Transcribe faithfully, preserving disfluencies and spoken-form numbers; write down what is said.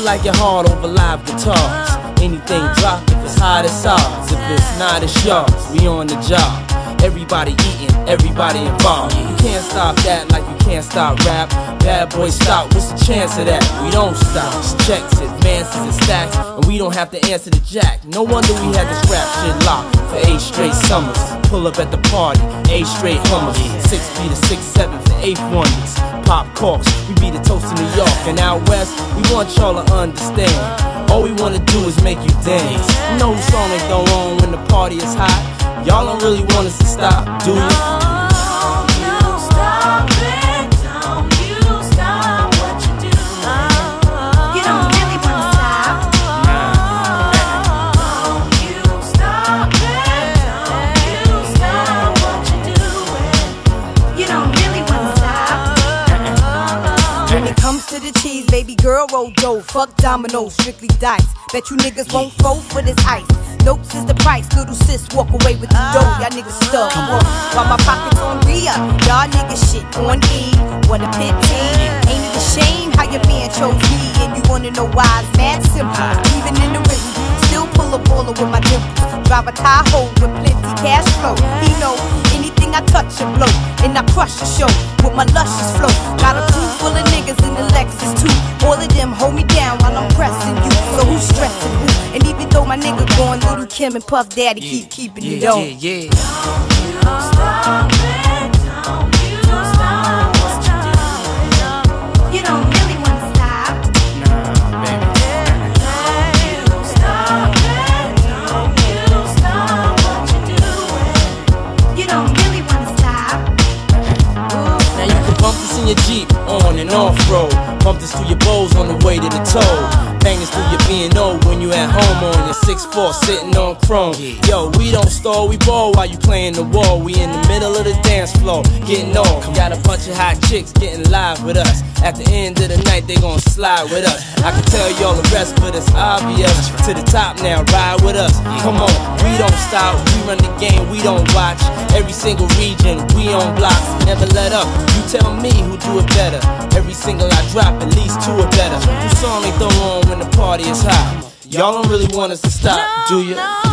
like your heart over live guitars. Anything drop if it's hot, it's ours. If it's not, it's yours. We on the job. Everybody eating, everybody involved. You can't stop that like you can't stop rap. Bad boy stop, what's the chance of that? We don't stop. It's checks, advances, and stacks, and we don't have to answer the jack. No wonder we had this rap shit locked for eight straight summers. Pull up at the party, eight straight hummers. Six feet to six seven for eighth wonders. Pop corks, we be the toast of New York. And out west, we want y'all to understand. All we wanna do is make you dance. You know whose song ain't go on when the party is hot? Y'all don't really want us to stop, do you? Comes to the cheese, baby girl, roll dough. Fuck dominoes, strictly dice. Bet you niggas won't fold for this ice. Notes is the price, little sis walk away with the dough. Y'all niggas stuck, while my pockets on re-up. Y'all niggas shit on E. What a pity. Ain't it a shame how your man chose me? And you wanna know why? It's mad simple. Even in the rhythm, still pull a baller with my dimples. Drive a Tahoe with plenty cash flow. He know anything I touch and blow, and I crush the show with my luscious flow. Got a crew full of niggas in the Lexus too. All of them hold me down while I'm pressing you. So who's stressing who? And even though my nigga gone, Little Kim and Puff Daddy yeah, keep keeping yeah, it on. Yeah, yeah. Don't you stop it, don't you stop what you do. You don't really wanna stop. Nah, baby. Don't stop it, don't you stop what you doing. You don't really wanna stop. Now you can bump this in your Jeep, on and off road. Bump this through your bowls on the way to the toll. Bang this through your B and O when you at home on your six four sitting on chrome. Yo, we don't stall, we ball while you playing the wall. We in the middle of the dance floor, getting off. Got a bunch of hot chicks getting live with us. At the end of the night, they gon' slide with us. I can tell y'all the rest, but it's obvious. To the top now, ride with us. Come on, we don't stop, we run the game, we don't watch. Every single region, we on blocks, never let up. You tell me who do it better. Every single I drop, at least two or better. Whose song they throw on when the party is hot? Y'all don't really want us to stop, do you?